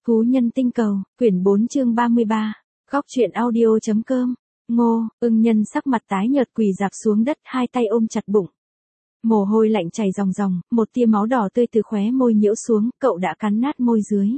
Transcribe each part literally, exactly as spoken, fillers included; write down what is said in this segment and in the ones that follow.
Thú nhân tinh cầu, quyển bốn chương ba mươi ba. Góc truyện audio.com. Ngô, ưng nhân sắc mặt tái nhợt quỳ rạp xuống đất, hai tay ôm chặt bụng. Mồ hôi lạnh chảy ròng ròng, một tia máu đỏ tươi từ khóe môi nhiễu xuống, cậu đã cắn nát môi dưới.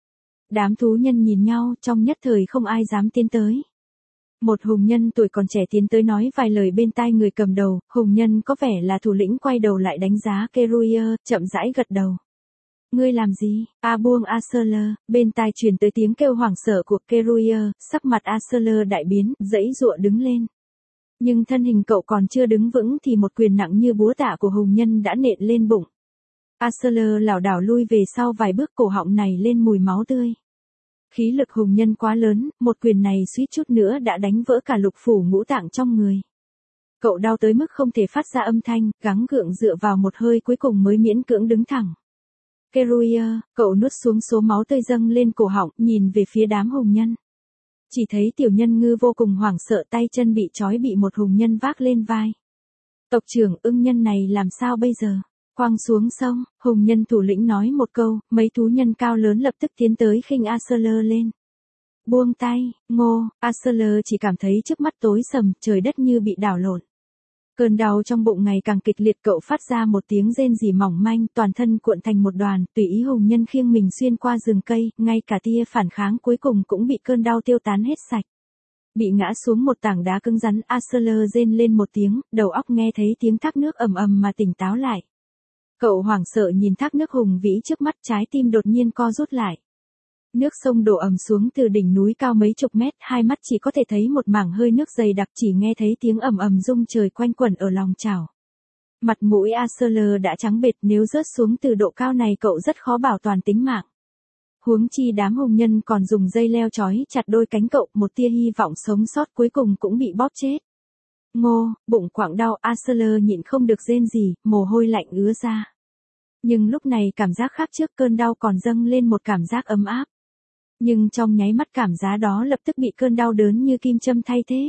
Đám thú nhân nhìn nhau, trong nhất thời không ai dám tiến tới. Một hùng nhân tuổi còn trẻ tiến tới nói vài lời bên tai người cầm đầu, hùng nhân có vẻ là thủ lĩnh quay đầu lại đánh giá Keruier, chậm rãi gật đầu. Ngươi làm gì? A buông Aserler, bên tai truyền tới tiếng kêu hoảng sợ của Keruier, sắc mặt Aserler đại biến, giãy giụa đứng lên. Nhưng thân hình cậu còn chưa đứng vững thì một quyền nặng như búa tạ của hùng nhân đã nện lên bụng. Aserler lảo đảo lui về sau vài bước, cổ họng này lên mùi máu tươi. Khí lực hùng nhân quá lớn, một quyền này suýt chút nữa đã đánh vỡ cả lục phủ ngũ tạng trong người. Cậu đau tới mức không thể phát ra âm thanh, gắng gượng dựa vào một hơi cuối cùng mới miễn cưỡng đứng thẳng. Keruier, cậu nuốt xuống số máu tươi dâng lên cổ họng, nhìn về phía đám hùng nhân. Chỉ thấy tiểu nhân ngư vô cùng hoảng sợ, tay chân bị trói bị một hùng nhân vác lên vai. Tộc trưởng, ưng nhân này làm sao bây giờ? Quăng xuống sông, hùng nhân thủ lĩnh nói một câu, mấy thú nhân cao lớn lập tức tiến tới khinh Aserler lên. Buông tay, Ngô, Aserler chỉ cảm thấy trước mắt tối sầm, trời đất như bị đảo lộn. Cơn đau trong bụng ngày càng kịch liệt, cậu phát ra một tiếng rên rỉ mỏng manh, toàn thân cuộn thành một đoàn, tùy ý hùng nhân khiêng mình xuyên qua rừng cây, ngay cả tia phản kháng cuối cùng cũng bị cơn đau tiêu tán hết sạch. Bị ngã xuống một tảng đá cứng rắn, Aserler rên lên một tiếng, đầu óc nghe thấy tiếng thác nước ầm ầm mà tỉnh táo lại. Cậu hoảng sợ nhìn thác nước hùng vĩ trước mắt, trái tim đột nhiên co rút lại. Nước sông đổ ầm xuống từ đỉnh núi cao mấy chục mét, hai mắt chỉ có thể thấy một mảng hơi nước dày đặc, chỉ nghe thấy tiếng ầm ầm rung trời quanh quẩn ở lòng chảo. Mặt mũi Aserler đã trắng bệch, nếu rớt xuống từ độ cao này cậu rất khó bảo toàn tính mạng. Huống chi đám hùng nhân còn dùng dây leo trói chặt đôi cánh cậu, một tia hy vọng sống sót cuối cùng cũng bị bóp chết. Ngô, bụng quặn đau, Aserler nhịn không được rên rỉ, mồ hôi lạnh ứa ra. Nhưng lúc này cảm giác khác trước, cơn đau còn dâng lên một cảm giác ấm áp. Nhưng trong nháy mắt cảm giác đó lập tức bị cơn đau đớn như kim châm thay thế.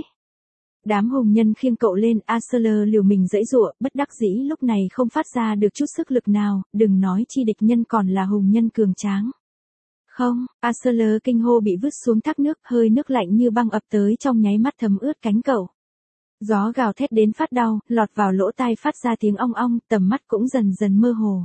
Đám hùng nhân khiêng cậu lên, Aserler liều mình giãy giụa, bất đắc dĩ lúc này không phát ra được chút sức lực nào, đừng nói chi địch nhân còn là hùng nhân cường tráng. Không, Aserler kinh hô bị vứt xuống thác nước, hơi nước lạnh như băng ập tới trong nháy mắt thấm ướt cánh cậu. Gió gào thét đến phát đau, lọt vào lỗ tai phát ra tiếng ong ong, tầm mắt cũng dần dần mơ hồ.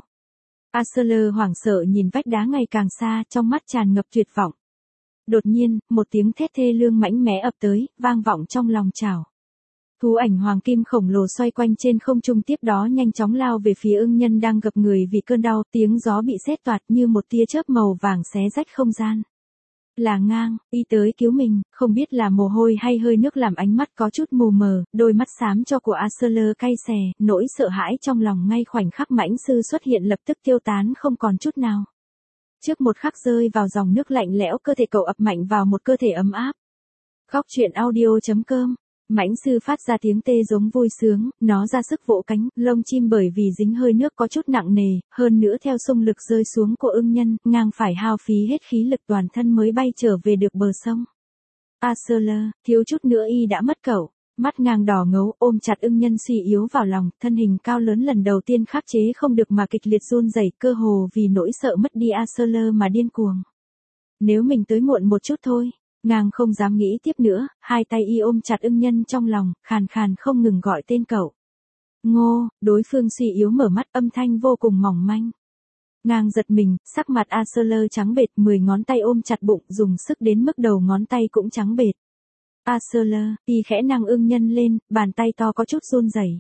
Aserler hoảng sợ nhìn vách đá ngày càng xa, trong mắt tràn ngập tuyệt vọng. Đột nhiên, một tiếng thét thê lương mãnh mẽ ập tới, vang vọng trong lòng chảo. Thú ảnh hoàng kim khổng lồ xoay quanh trên không trung, tiếp đó nhanh chóng lao về phía ưng nhân đang gập người vì cơn đau, tiếng gió bị sét toạt như một tia chớp màu vàng xé rách không gian. Là ngang, y tới cứu mình, không biết là mồ hôi hay hơi nước làm ánh mắt có chút mù mờ, đôi mắt xám cho của Aserler cay xè, nỗi sợ hãi trong lòng ngay khoảnh khắc mãnh sư xuất hiện lập tức tiêu tán không còn chút nào. Trước một khắc rơi vào dòng nước lạnh lẽo, cơ thể cậu ập mạnh vào một cơ thể ấm áp. Góc truyện audio.com. Mãnh sư phát ra tiếng tê giống vui sướng, nó ra sức vỗ cánh, lông chim bởi vì dính hơi nước có chút nặng nề, hơn nữa theo xung lực rơi xuống của ưng nhân, ngang phải hao phí hết khí lực toàn thân mới bay trở về được bờ sông. Aserler, thiếu chút nữa y đã mất cậu, mắt ngang đỏ ngấu, ôm chặt ưng nhân suy yếu vào lòng, thân hình cao lớn lần đầu tiên khắc chế không được mà kịch liệt run rẩy, cơ hồ vì nỗi sợ mất đi Aserler mà điên cuồng. Nếu mình tới muộn một chút thôi. Ngang không dám nghĩ tiếp nữa, hai tay y ôm chặt ưng nhân trong lòng, khàn khàn không ngừng gọi tên cậu. Ngô, đối phương suy yếu mở mắt, âm thanh vô cùng mỏng manh. Ngang giật mình, sắc mặt Aserler trắng bệch, mười ngón tay ôm chặt bụng, dùng sức đến mức đầu ngón tay cũng trắng bệch. Aserler, y khẽ nâng ưng nhân lên, bàn tay to có chút run rẩy.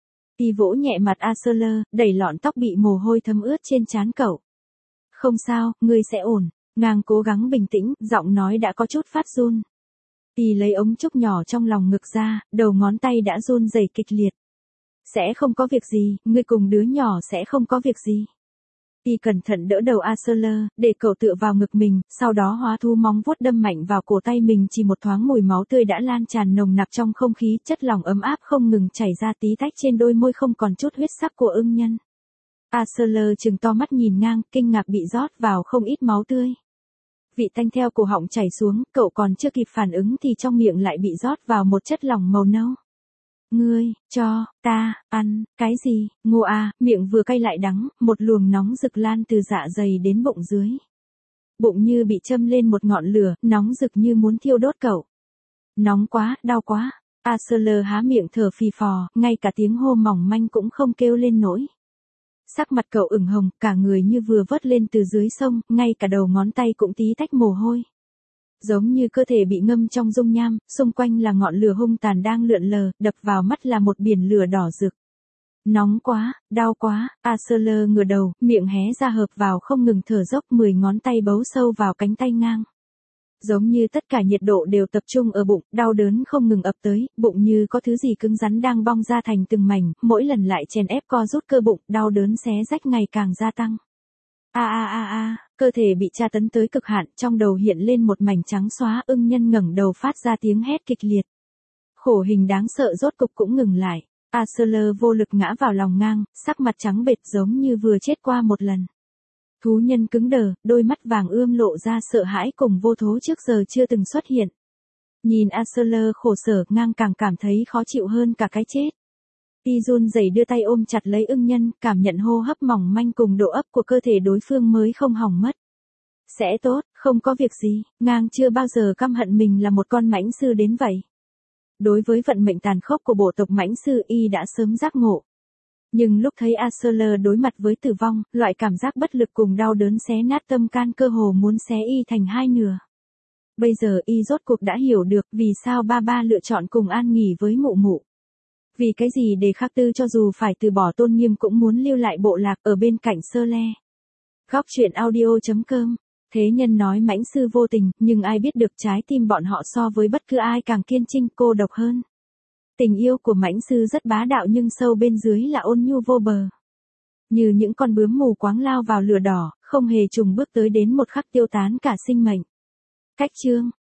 Y vỗ nhẹ mặt Aserler, đẩy lọn tóc bị mồ hôi thấm ướt trên trán cậu. Không sao, ngươi sẽ ổn. Ngang cố gắng bình tĩnh, giọng nói đã có chút phát run. Y lấy ống trúc nhỏ trong lòng ngực ra, đầu ngón tay đã run rẩy kịch liệt. Sẽ không có việc gì, ngươi cùng đứa nhỏ sẽ không có việc gì. Y cẩn thận đỡ đầu Aserler, để cậu tựa vào ngực mình, sau đó hóa thu móng vuốt đâm mạnh vào cổ tay mình, chỉ một thoáng mùi máu tươi đã lan tràn nồng nặc trong không khí, chất lỏng ấm áp không ngừng chảy ra tí tách trên đôi môi không còn chút huyết sắc của ưng nhân. Aserler trừng to mắt nhìn Ngang, kinh ngạc bị rót vào không ít máu tươi. Vị tanh theo cổ họng chảy xuống, cậu còn chưa kịp phản ứng thì trong miệng lại bị rót vào một chất lỏng màu nâu. Ngươi, cho, ta, ăn, cái gì? Ngô à, miệng vừa cay lại đắng, một luồng nóng rực lan từ dạ dày đến bụng dưới. bụng như bị châm lên một ngọn lửa, nóng rực như muốn thiêu đốt cậu. Nóng quá, đau quá. Arthur há miệng thở phì phò, ngay cả tiếng hô mỏng manh cũng không kêu lên nổi. Sắc mặt cậu ửng hồng, cả người như vừa vớt lên từ dưới sông, ngay cả đầu ngón tay cũng tí tách mồ hôi. Giống như cơ thể bị ngâm trong dung nham, xung quanh là ngọn lửa hung tàn đang lượn lờ, đập vào mắt là một biển lửa đỏ rực. Nóng quá, đau quá, Arthur ngửa đầu, miệng hé ra hợp vào không ngừng thở dốc, mười ngón tay bấu sâu vào cánh tay ngang. Giống như tất cả nhiệt độ đều tập trung ở bụng, đau đớn không ngừng ập tới, bụng như có thứ gì cứng rắn đang bong ra thành từng mảnh, mỗi lần lại chèn ép co rút cơ bụng, đau đớn xé rách ngày càng gia tăng. A a a a, cơ thể bị tra tấn tới cực hạn, trong đầu hiện lên một mảnh trắng xóa, ưng nhân ngẩng đầu phát ra tiếng hét kịch liệt. Khổ hình đáng sợ rốt cục cũng ngừng lại. Arthur vô lực ngã vào lòng ngang, sắc mặt trắng bệch giống như vừa chết qua một lần. Thú nhân cứng đờ, đôi mắt vàng ươm lộ ra sợ hãi cùng vô thố trước giờ chưa từng xuất hiện. Nhìn Arthur khổ sở, ngang càng cảm thấy khó chịu hơn cả cái chết. Y run rẩy đưa tay ôm chặt lấy ưng nhân, cảm nhận hô hấp mỏng manh cùng độ ấp của cơ thể đối phương mới không hỏng mất. Sẽ tốt, không có việc gì, ngang chưa bao giờ căm hận mình là một con mãnh sư đến vậy. Đối với vận mệnh tàn khốc của bộ tộc mãnh sư, y đã sớm giác ngộ. Nhưng lúc thấy Arthur đối mặt với tử vong, loại cảm giác bất lực cùng đau đớn xé nát tâm can cơ hồ muốn xé y thành hai nửa. Bây giờ y rốt cuộc đã hiểu được vì sao ba ba lựa chọn cùng an nghỉ với mụ mụ. Vì cái gì để Khắc Tư cho dù phải từ bỏ tôn nghiêm cũng muốn lưu lại bộ lạc ở bên cạnh Sơ Le. Góc truyện audio chấm com. Thế nhân nói mãnh sư vô tình, nhưng ai biết được trái tim bọn họ so với bất cứ ai càng kiên trinh cô độc hơn. Tình yêu của mãnh sư rất bá đạo nhưng sâu bên dưới là ôn nhu vô bờ. Như những con bướm mù quáng lao vào lửa đỏ, không hề chùng bước tới đến một khắc tiêu tán cả sinh mệnh. Cách chương